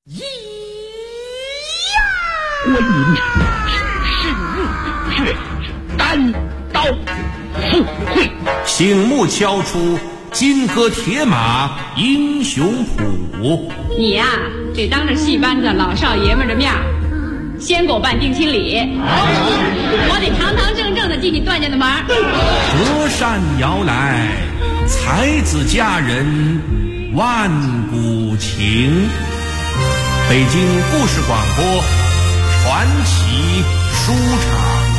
观音只是日月，单刀赴会， 醒目敲出金戈铁马英雄谱。 你呀，得当着戏班子老少爷们的面先给我办定亲礼，我得堂堂正正的进你段家的门。 隔山摇来，才子佳人万古情。北京故事广播传奇书场。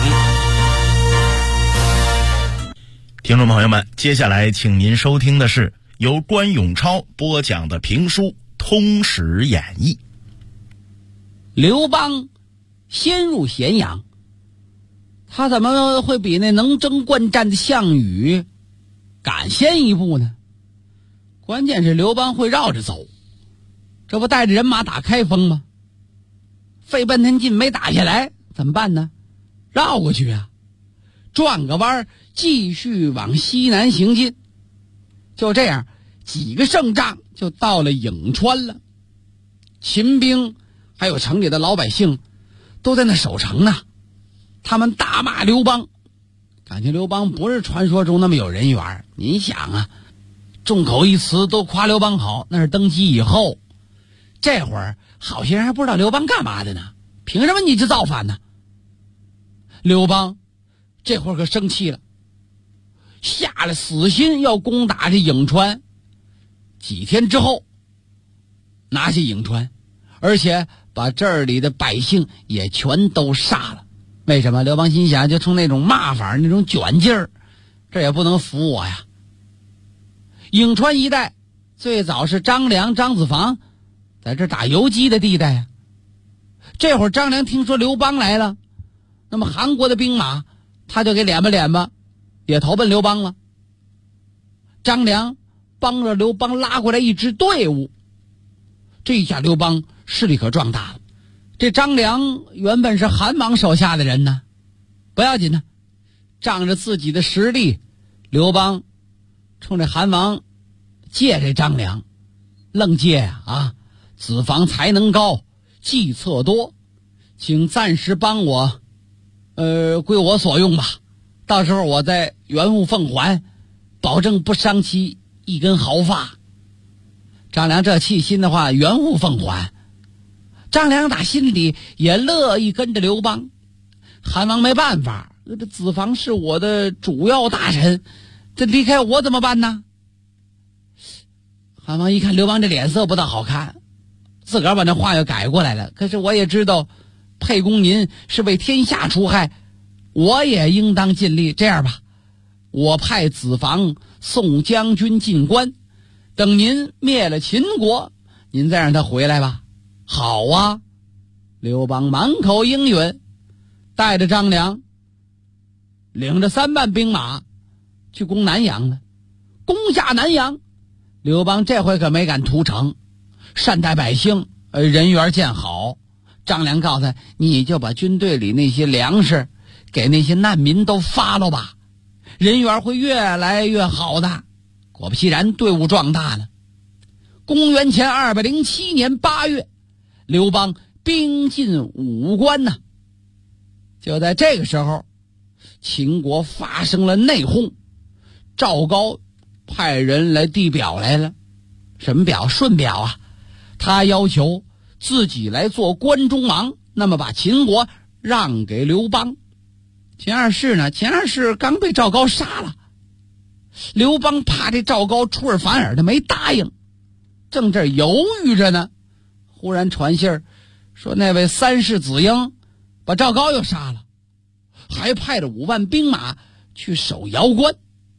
听众朋友们，接下来请您收听的是由关永超播讲的评书《通史演义》。 刘邦先入咸阳，他怎么会比那能征惯战的项羽敢先一步呢？关键是刘邦会绕着走，这不带着人马打开封吗？费半天劲没打下来，怎么办呢？绕过去啊，转个弯继续往西南行进。就这样几个胜仗就到了颍川了。秦兵还有城里的老百姓都在那守城呢，他们大骂刘邦，感情刘邦不是传说中那么有人缘。你想啊，众口一词都夸刘邦好，那是登基以后。这会儿好些人还不知道刘邦干嘛的呢，凭什么你就造反呢？刘邦这会儿可生气了，下了死心要攻打这颍川。几天之后拿下颍川，而且把这里的百姓也全都杀了。为什么？刘邦心想，就冲那种骂法，那种卷劲儿，这也不能服我呀。颍川一带最早是张良、张子房在这打游击的地带啊。这会儿张良听说刘邦来了，那么韩国的兵马他就给敛吧，也投奔刘邦了。张良帮着刘邦拉过来一支队伍，这一下刘邦势力可壮大了。这张良原本是韩王手下的人呢，不要紧呢，仗着自己的实力，刘邦冲这韩王借这张良，愣借啊！子房才能高，计策多，请暂时帮我，归我所用吧。到时候我再原物奉还，保证不伤其一根毫发。张良这气心的话，原物奉还。张良打心里也乐意跟着刘邦。韩王没办法，这子房是我的主要大臣，这离开我怎么办呢？韩王一看刘邦这脸色不大好看，自个儿把那话又改过来了。可是我也知道沛公您是为天下除害，我也应当尽力。这样吧，我派子房送将军进关，等您灭了秦国，您再让他回来吧。好啊，刘邦满口应允，带着张良领着3万兵马去攻南阳了。攻下南阳，刘邦这回可没敢屠城，善待百姓，人缘见好。张良告诉他，你就把军队里那些粮食给那些难民都发了吧，人缘会越来越好的。果不其然，队伍壮大了。公元前207年8月，刘邦兵进武关呢。就在这个时候，秦国发生了内讧，赵高派人来递表来了。什么表？顺表啊。他要求自己来做关中王，那么把秦国让给刘邦。秦二世呢？秦二世刚被赵高杀了，刘邦怕这赵高出尔反尔，他没答应，正这犹豫着呢，忽然传信儿说那位3世子婴把赵高又杀了，还派了5万兵马去守瑶关。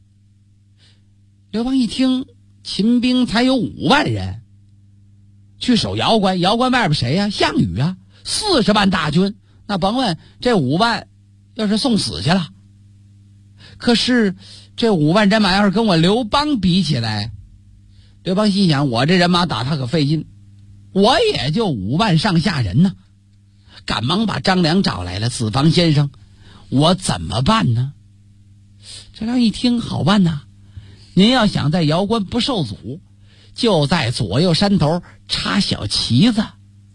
刘邦一听秦兵才有5万人去守瑶关，瑶关外边谁呀？项羽啊，40万大军，那甭问，这5万要是送死去了。可是这5万人马要是跟我刘邦比起来，刘邦心想，我这人马打他可费劲，我也就5万上下人呢。赶忙把张良找来了，子房先生，我怎么办呢？张良一听，好办呐，您要想在瑶关不受阻，就在左右山头插小旗子，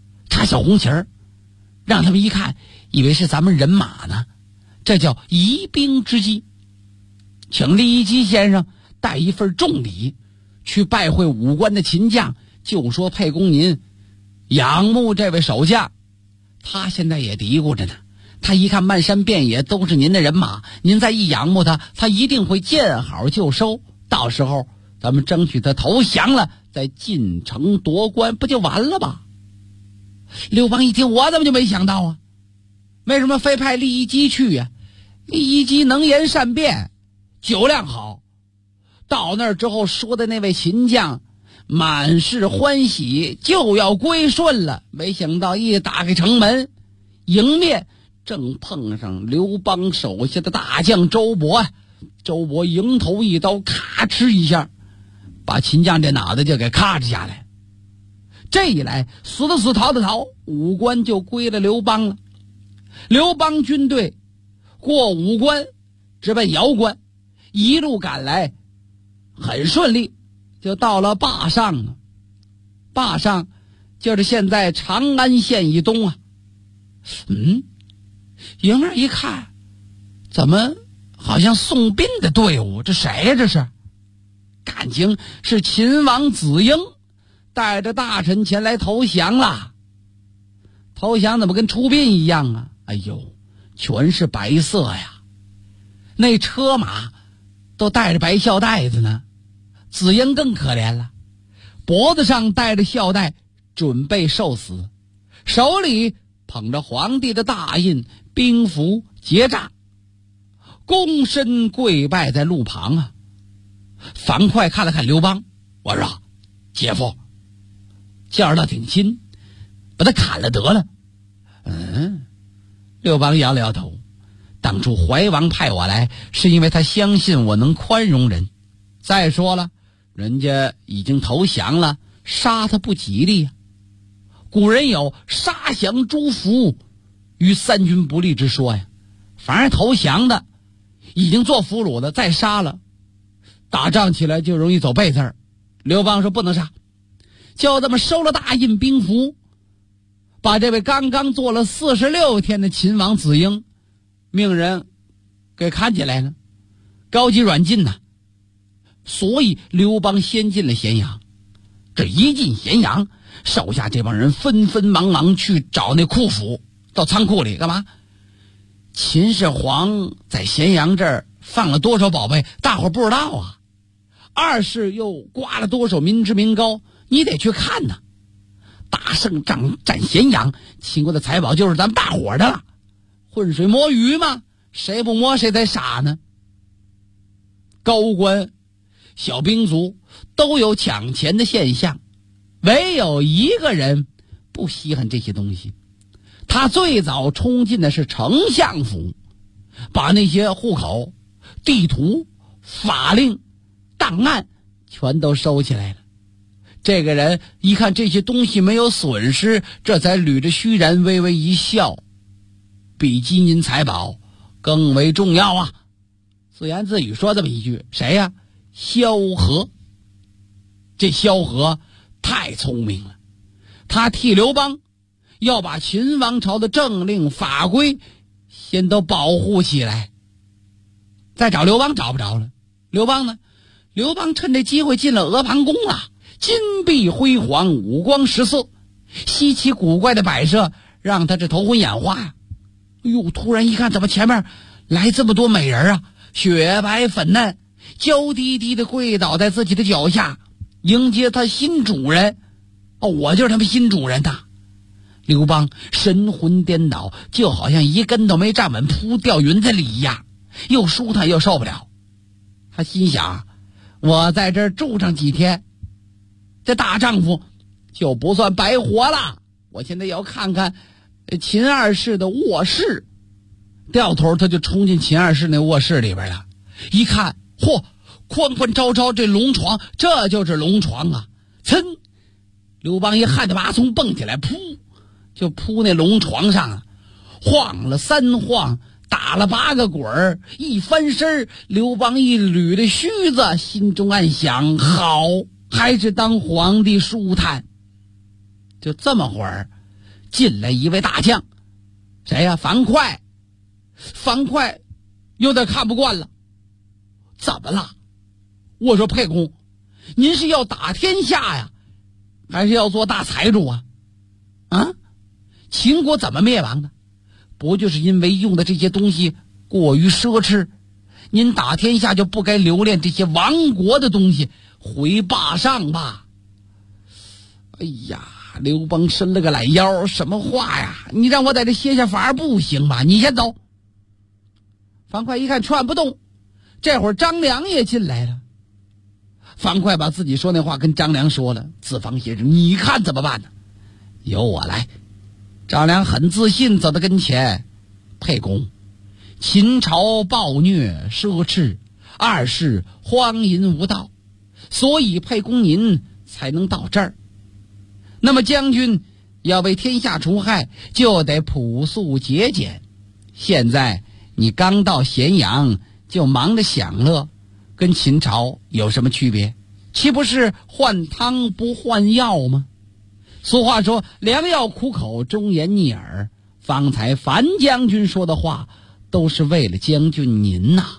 大小红旗儿，让他们一看以为是咱们人马呢，这叫疑兵之计。请李一基先生带一份重礼去拜会武关的秦将，就说沛公您仰慕这位守将，他现在也嘀咕着呢，他一看漫山遍野都是您的人马，您再一仰慕他，他一定会见好就收，到时候咱们争取他投降了，再进城夺关，不就完了吧？刘邦一听，我怎么就没想到啊？为什么非派李一基去呀？李一基能言善辩，酒量好，到那儿之后说的那位秦将满是欢喜，就要归顺了。没想到一打开城门，迎面正碰上刘邦手下的大将周勃啊！周勃迎头一刀，咔哧一下，把秦将这脑袋就给咔哧下来。这一来，死的死，逃的逃，武关就归了刘邦了。刘邦军队过武关，直奔瑶关，一路赶来，很顺利，就到了坝上了。坝上就是现在长安县以东啊。迎面一看，怎么好像送殡的队伍？这谁呀？这是？感情是秦王子婴带着大臣前来投降了。投降怎么跟出殡一样啊？哎呦，全是白色呀，那车马都带着白孝带子呢。子婴更可怜了，脖子上带着孝带，准备受死，手里捧着皇帝的大印兵符结诈，躬身跪拜在路旁啊。樊哙看了看刘邦，我说姐夫，叫着倒挺亲，把他砍了得了。刘邦摇了摇头，当初怀王派我来，是因为他相信我能宽容人。再说了，人家已经投降了，杀他不吉利呀。古人有杀降诛俘于三军不利之说呀。反而投降的已经做俘虏的，再杀了，打仗起来就容易走背字儿。刘邦说不能杀，就这么收了大印兵符，把这位刚刚做了46天的秦王子婴命人给看起来了，高级软禁呐。所以刘邦先进了咸阳。这一进咸阳，手下这帮人纷纷忙忙去找那库府，到仓库里干嘛？秦始皇在咸阳这儿放了多少宝贝，大伙不知道啊。二是又刮了多少民脂民膏，你得去看呐。打胜仗占咸阳，秦国的财宝就是咱们大伙的了。浑水摸鱼嘛，谁不摸谁才傻呢。高官小兵卒都有抢钱的现象，唯有一个人不稀罕这些东西。他最早冲进的是丞相府，把那些户口、地图、法令、档案全都收起来了。这个人一看这些东西没有损失，这才捋着须髯微微一笑，比金银财宝更为重要啊。自言自语说这么一句，谁呀？萧何。这萧何太聪明了，他替刘邦要把秦王朝的政令法规先都保护起来。再找刘邦找不着了。刘邦呢？刘邦趁这机会进了阿房宫了，金碧辉煌，五光十色，稀奇古怪的摆设让他这头昏眼花呀。哎呦，突然一看，怎么前面来这么多美人啊？雪白粉嫩，娇滴滴的跪倒在自己的脚下，迎接他新主人。我就是他们新主人呐。刘邦神魂颠倒，就好像一跟头没站稳，扑掉云彩里一样，又舒坦又受不了。他心想，我在这儿住上几天，这大丈夫就不算白活了。我现在要看看秦二世的卧室。掉头他就冲进秦二世那卧室里边了，一看，嚯，宽宽昭昭这龙床，这就是龙床啊！噌，刘邦一汗的麻从蹦起来，噗，就扑那龙床上了，晃了3晃，打了8个滚儿，一翻身，刘邦一捋的须子，心中暗想，好，还是当皇帝舒坦。就这么会儿， 进来一位大将，谁呀？樊哙。樊哙有点看不惯了，怎么了？我说沛公，您是要打天下呀，还是要做大财主啊？啊，秦国怎么灭亡的？不就是因为用的这些东西过于奢侈？您打天下就不该留恋这些亡国的东西，回霸上吧。哎呀，刘邦伸了个懒腰，什么话呀？你让我在这歇下法不行吧？你先走。樊哙一看劝不动，这会儿张良也进来了。樊哙把自己说那话跟张良说了，子房先生，你看怎么办呢？由我来。张良很自信走到跟前，沛公，秦朝暴虐奢侈，二是荒淫无道，所以沛公您才能到这儿。那么将军要为天下除害，就得朴素节俭。现在你刚到咸阳就忙着享乐，跟秦朝有什么区别？岂不是换汤不换药吗？俗话说良药苦口，忠言逆耳。方才樊将军说的话都是为了将军您呐。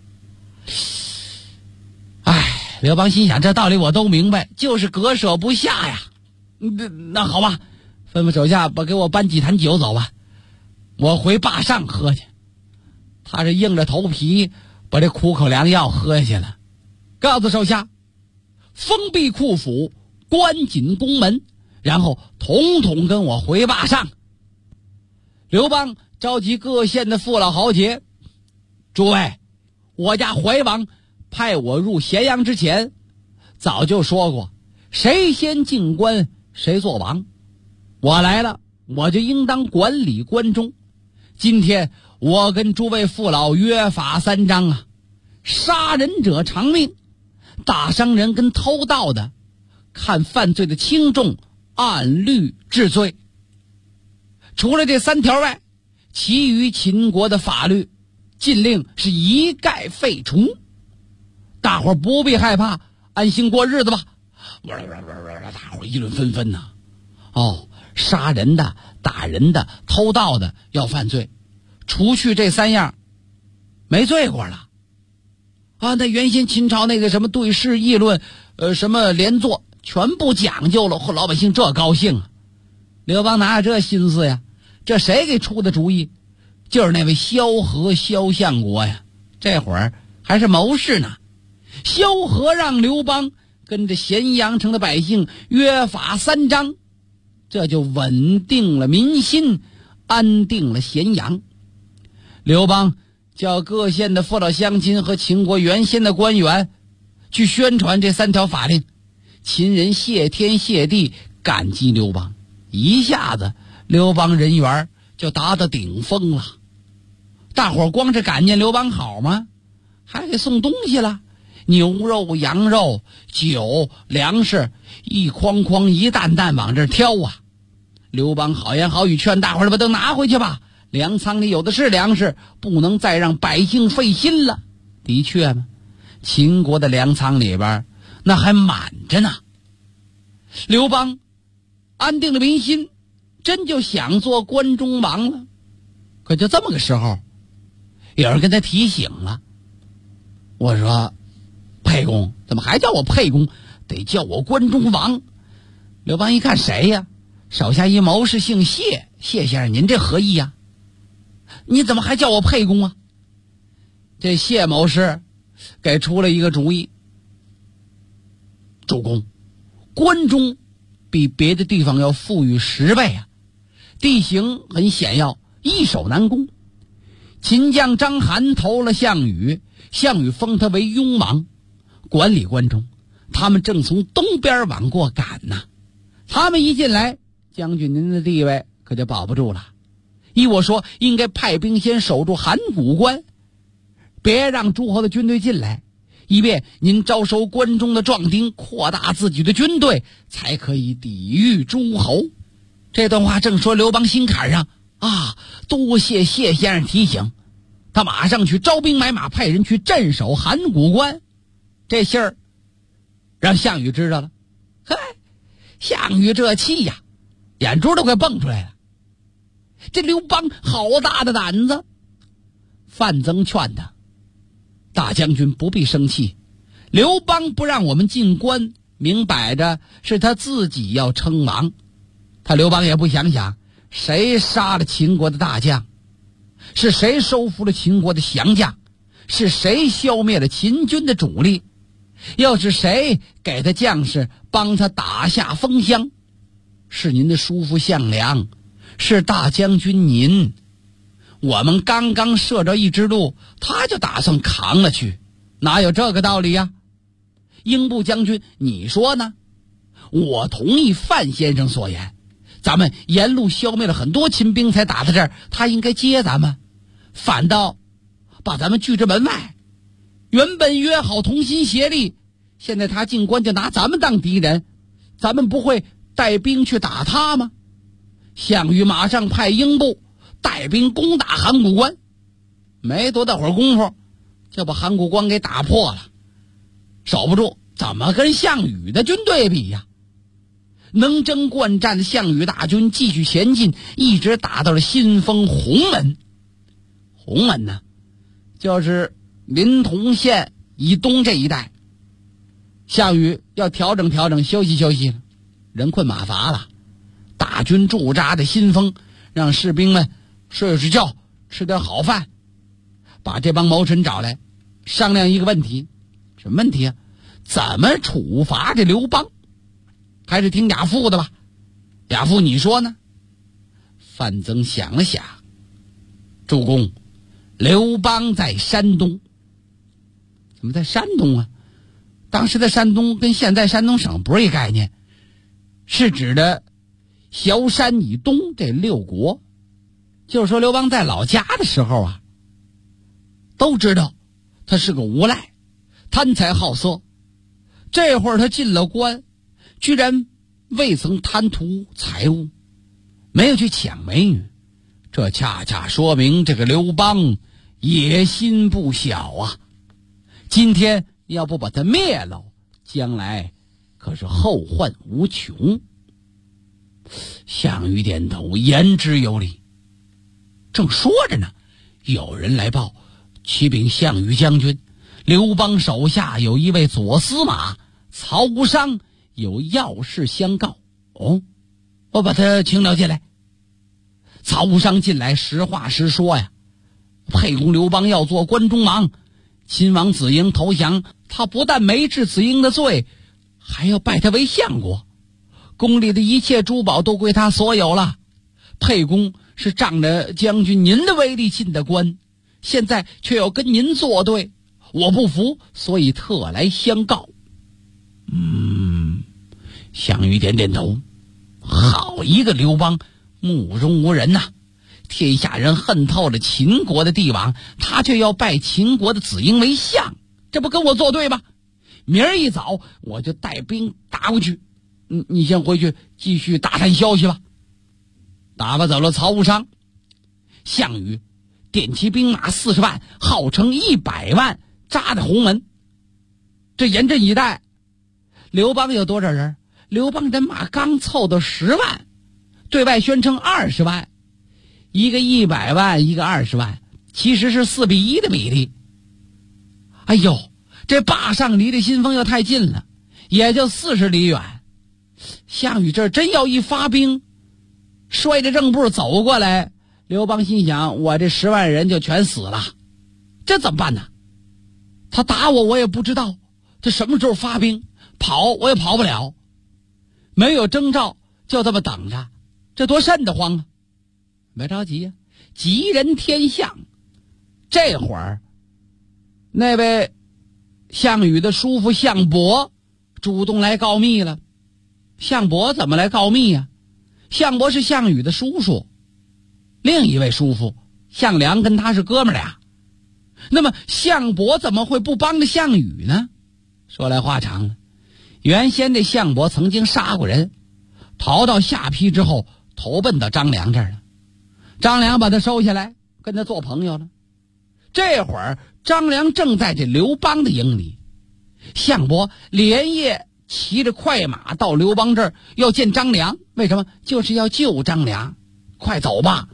哎，刘邦心想这道理我都明白，就是割舍不下呀。那好吧，吩咐手下给我搬几坛酒走吧，我回霸上喝去。他是硬着头皮把这苦口良药喝下去了，告诉手下封闭库府，关紧宫门，然后统统跟我回霸上。刘邦召集各县的父老豪杰，诸位，我家怀王派我入咸阳之前早就说过，谁先进关谁做王。我来了，我就应当管理关中。今天我跟诸位父老约法3章啊，杀人者偿命，打伤人跟偷盗的看犯罪的轻重，按律治罪。除了这3条外，其余秦国的法律禁令是一概废除。大伙不必害怕，安心过日子吧。大伙议论纷纷呐。杀人的、打人的、偷盗的要犯罪，除去这3样没罪过了啊。那原先秦朝那个什么对事议论什么连坐全部讲究了，老百姓这高兴啊。刘邦哪有这心思呀？这谁给出的主意？就是那位萧何萧相国呀，这会儿还是谋士呢。萧何让刘邦跟着咸阳城的百姓约法3章，这就稳定了民心，安定了咸阳。刘邦叫各县的父老乡亲和秦国原先的官员去宣传这3条法令，秦人谢天谢地感激刘邦，一下子刘邦人缘就达到顶峰了。大伙光是感念刘邦好吗？还给送东西了，牛肉、羊肉、酒、粮食，一筐筐一担担往这挑啊。刘邦好言好语劝大伙儿把都拿回去吧，粮仓里有的是粮食，不能再让百姓费心了。的确嘛，秦国的粮仓里边那还满着呢。刘邦安定了民心，真就想做关中王了。可就这么个时候，有人跟他提醒了。我说沛公，怎么还叫我沛公，得叫我关中王。刘邦一看谁呀？手下一谋士姓谢，谢先生您这何意呀？你怎么还叫我沛公啊？这谢谋士给出了一个主意。主公，关中比别的地方要富裕10倍啊，地形很险要，易守难攻。秦将章邯投了项羽，项羽封他为雍王，管理关中。他们正从东边往过赶呢，他们一进来，将军您的地位可就保不住了。依我说，应该派兵先守住函谷关，别让诸侯的军队进来，以便您招收关中的壮丁，扩大自己的军队，才可以抵御诸侯。这段话正说刘邦心坎上啊，多谢谢先生提醒。他马上去招兵买马，派人去镇守函谷关。这信儿让项羽知道了，嘿，项羽这气呀，眼珠都快蹦出来了。 这刘邦好大的胆子！范增劝他：大将军不必生气，刘邦不让我们进关，明摆着是他自己要称王。他刘邦也不想想，谁杀了秦国的大将，是谁收服了秦国的降将，是谁消灭了秦军的主力，又是谁给他将士帮他打下封襄，是您的叔父项梁，是大将军您。我们刚刚射着一只鹿，他就打算扛了去，哪有这个道理呀？英布将军，你说呢？我同意范先生所言，咱们沿路消灭了很多秦兵才打到这儿，他应该接咱们，反倒把咱们拒之门外。原本约好同心协力，现在他进关就拿咱们当敌人，咱们不会带兵去打他吗？项羽马上派英布带兵攻打函谷关，没多大会儿功夫就把函谷关给打破了，守不住，怎么跟项羽的军队比呀？能征惯战的项羽大军继续前进，一直打到了新丰鸿门。鸿门呢，就是临潼县以东这一带。项羽要调整调整，休息休息了，人困马乏了，大军驻扎的新丰，让士兵们睡睡觉，吃点好饭，把这帮谋臣找来商量一个问题。什么问题啊？怎么处罚这刘邦？还是听亚父的吧。亚父你说呢？范增想了想，主公，刘邦在山东。怎么在山东啊？当时的山东跟现在山东省不是一概念，是指的崤山以东这6国。就是说刘邦在老家的时候啊，都知道他是个无赖，贪财好色。这会儿他进了关，居然未曾贪图财物，没有去抢美女，这恰恰说明这个刘邦野心不小啊。今天要不把他灭了，将来可是后患无穷。项羽点头，言之有理。正说着呢，有人来报，启禀项羽将军，刘邦手下有一位左司马曹无伤有要事相告。哦，我把他请了进来。曹无伤进来，实话实说呀。沛公刘邦要做关中王，秦王子婴投降，他不但没治子婴的罪，还要拜他为相国，宫里的一切珠宝都归他所有了。沛公是仗着将军您的威力进的关，现在却要跟您作对，我不服，所以特来相告。项羽点点头，好一个刘邦，目中无人呐！天下人恨透了秦国的帝王，他却要拜秦国的子婴为相，这不跟我作对吗？明儿一早我就带兵打过去，你先回去继续打探消息吧。打发走了曹无伤，项羽点齐兵马40万，号称100万，扎在鸿门。这严阵以待。刘邦有多少人？刘邦人马刚凑到10万，对外宣称20万，一个100万，一个20万，其实是4比1的比例。哎呦，这坝上离这新丰又太近了，也就40里远。项羽这真要一发兵，摔着正步走过来，刘邦心想，我这10万人就全死了，这怎么办呢？他打我也不知道，他什么时候发兵，跑我也跑不了，没有征兆，就这么等着，这多瘆得慌啊！别着急呀，吉人天相。这会儿那位项羽的叔父项伯主动来告密了。项伯怎么来告密呀？项伯是项羽的叔叔，另一位叔父项梁跟他是哥们俩。那么项伯怎么会不帮着项羽呢？说来话长了，原先这项伯曾经杀过人，逃到下邳之后投奔到张良这儿了。张良把他收下来，跟他做朋友了。这会儿张良正在这刘邦的营里，项伯连夜骑着快马到刘邦这儿要见张良，为什么？就是要救张良。快走吧，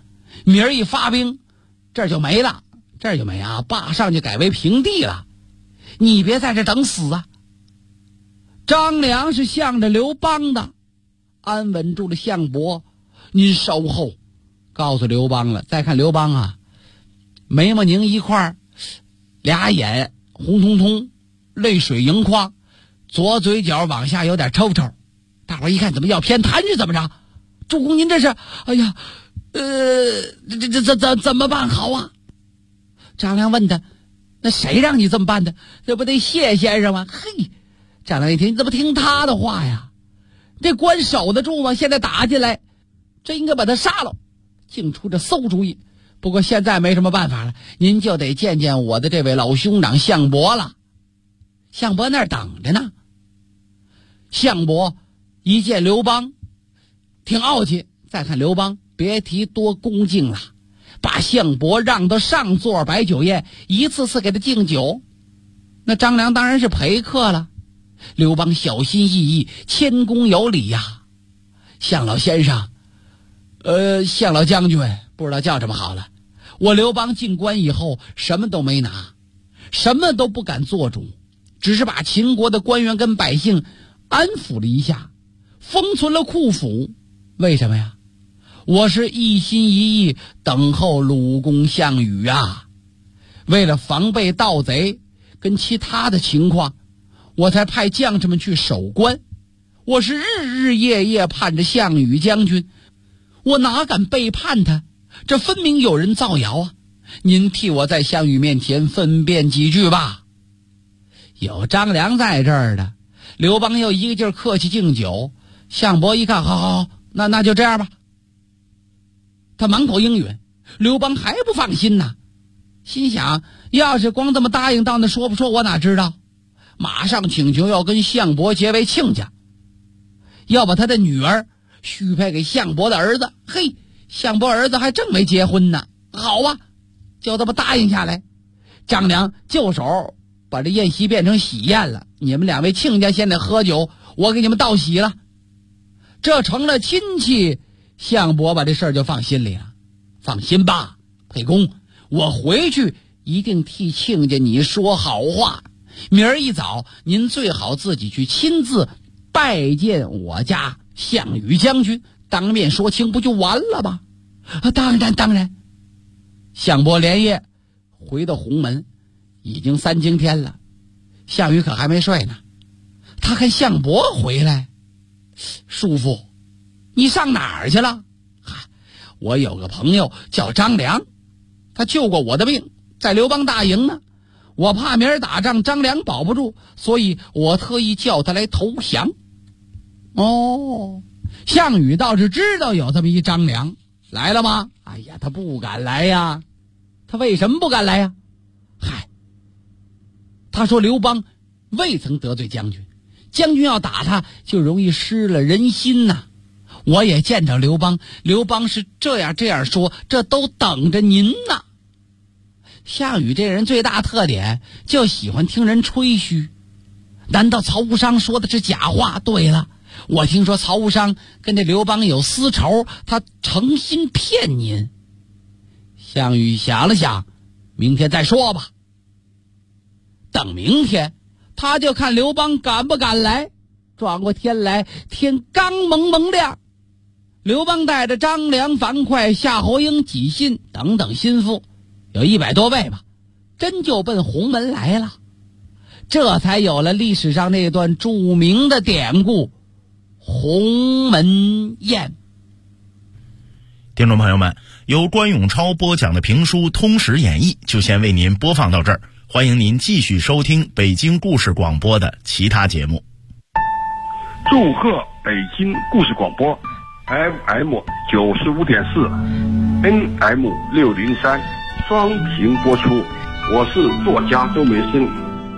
明儿一发兵，这儿就没了，这儿就没啊，坝上就改为平地了，你别在这等死啊。张良是向着刘邦的，安稳住了项伯，您稍后，告诉刘邦了。再看刘邦啊，眉毛拧一块，俩眼红彤彤，泪水盈眶，左嘴角往下有点抽抽。大伙一看，怎么要偏袒是怎么着？主公您这是，哎呀，怎么办好啊？张良问他，那谁让你这么办的？这不得谢先生吗？嘿，张良一听，你怎么听他的话呀？这关守得住吗？现在打进来，这应该把他杀了，竟出这馊主意。不过现在没什么办法了，您就得见见我的这位老兄长项伯了。项伯那儿等着呢。项伯一见刘邦挺傲气，再看刘邦别提多恭敬了，把项伯让到上座摆酒宴，一次次给他敬酒。那张良当然是陪客了。刘邦小心翼翼，谦恭有礼呀。项老先生，项老将军，不知道叫什么好了。我刘邦进关以后，什么都没拿，什么都不敢做主，只是把秦国的官员跟百姓安抚了一下，封存了库府。为什么呀？我是一心一意等候鲁公项羽啊。为了防备盗贼跟其他的情况，我才派将士们去守关。我是日日夜夜盼着项羽将军，我哪敢背叛他？这分明有人造谣啊！您替我在项羽面前分辨几句吧。有张良在这儿的，刘邦又一个劲儿客气敬酒。项伯一看，好，那就这样吧。他满口应允，刘邦还不放心呢，心想要是光这么答应，到那说不说我哪知道。马上请求要跟项伯结为亲家，要把他的女儿许配给项伯的儿子。嘿，项伯儿子还正没结婚呢。好啊，就这么答应下来。张良就手把这宴席变成喜宴了，你们两位亲家先得喝酒，我给你们道喜了。这成了亲戚，项伯把这事儿就放心里了。放心吧，沛公，我回去一定替亲家你说好话。明儿一早，您最好自己去亲自拜见我家项羽将军，当面说清，不就完了吗？当然。项伯连夜回到鸿门，已经3更天了，项羽可还没睡呢。他看项伯回来，叔父，你上哪儿去了？我有个朋友叫张良，他救过我的命，在刘邦大营呢。我怕明儿打仗张良保不住，所以我特意叫他来投降。哦，项羽倒是知道有这么一张良，来了吗？哎呀，他不敢来呀。他为什么不敢来呀？他说刘邦未曾得罪将军，将军要打他就容易失了人心呐。我也见着刘邦，刘邦是这样说，这都等着您呢。项羽这人最大特点就喜欢听人吹嘘。难道曹无伤说的是假话？对了，我听说曹无伤跟这刘邦有私仇，他诚心骗您。项羽想了想，明天再说吧。等明天他就看刘邦敢不敢来。转过天来，天刚蒙亮，刘邦带着张良、樊哙、夏侯婴、纪信等等心腹，有100多位吧，真就奔鸿门来了。这才有了历史上那段著名的典故鸿门宴。 听众朋友们，由关永超播讲的评书《通史演义》就先为您播放到这儿，欢迎您继续收听北京故事广播的其他节目。 祝贺北京故事广播 FM 95.4 NM 603双屏播出，我是作家周梅生。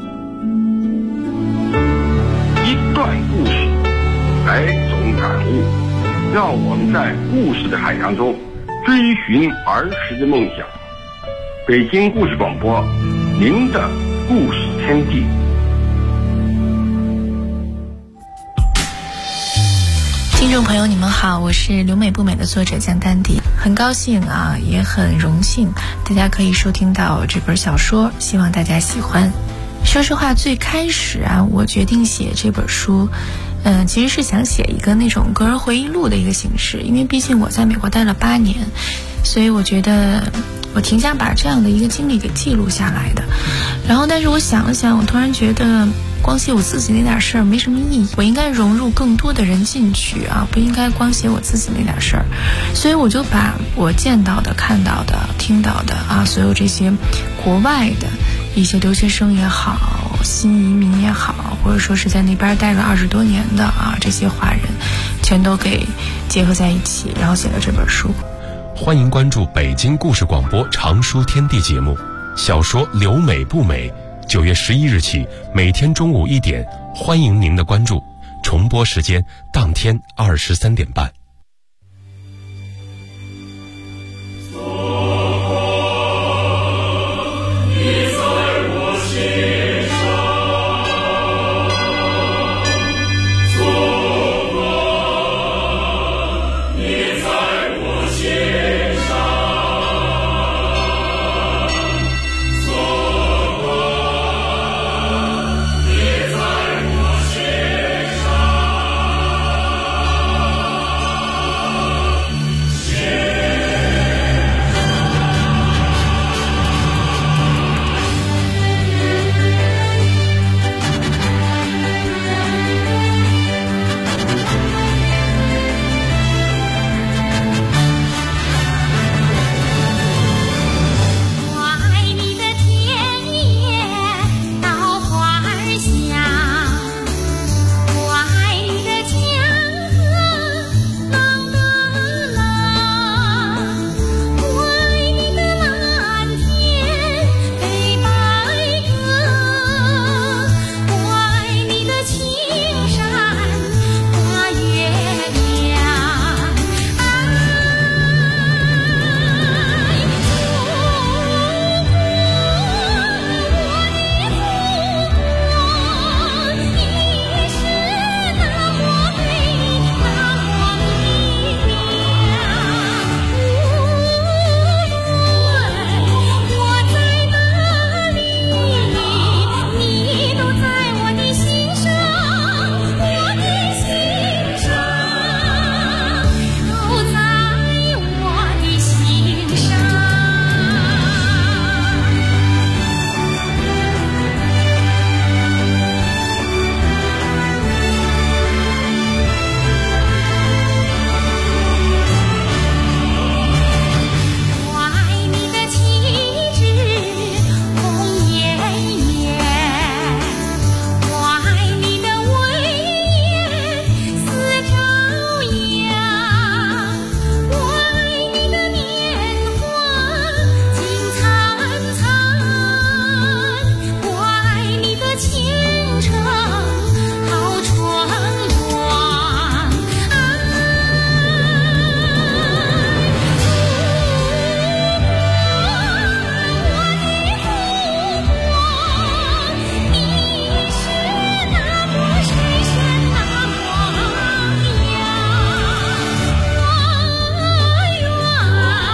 一段故事，百种感悟，让我们在故事的海洋中追寻儿时的梦想。北京故事广播，您的故事天地。 听众朋友你们好，我是留美不美的作者江丹迪，很高兴啊，也很荣幸大家可以收听到这本小说，希望大家喜欢。说实话，最开始啊，我决定写这本书其实是想写一个那种个人回忆录的一个形式，因为毕竟我在美国待了8年，所以我觉得我挺想把这样的一个经历给记录下来的。然后但是我想了想，我突然觉得光写我自己那点事儿没什么意义，我应该融入更多的人进去啊，不应该光写我自己那点事儿。所以我就把我见到的、看到的、听到的啊，所有这些国外的一些留学生也好，新移民也好，或者说是在那边待了20多年的啊，这些华人全都给结合在一起，然后写了这本书。 欢迎关注北京故事广播长书天地节目，小说《留美不美》9月11日起每天中午1点，欢迎您的关注，重播时间当天23点半。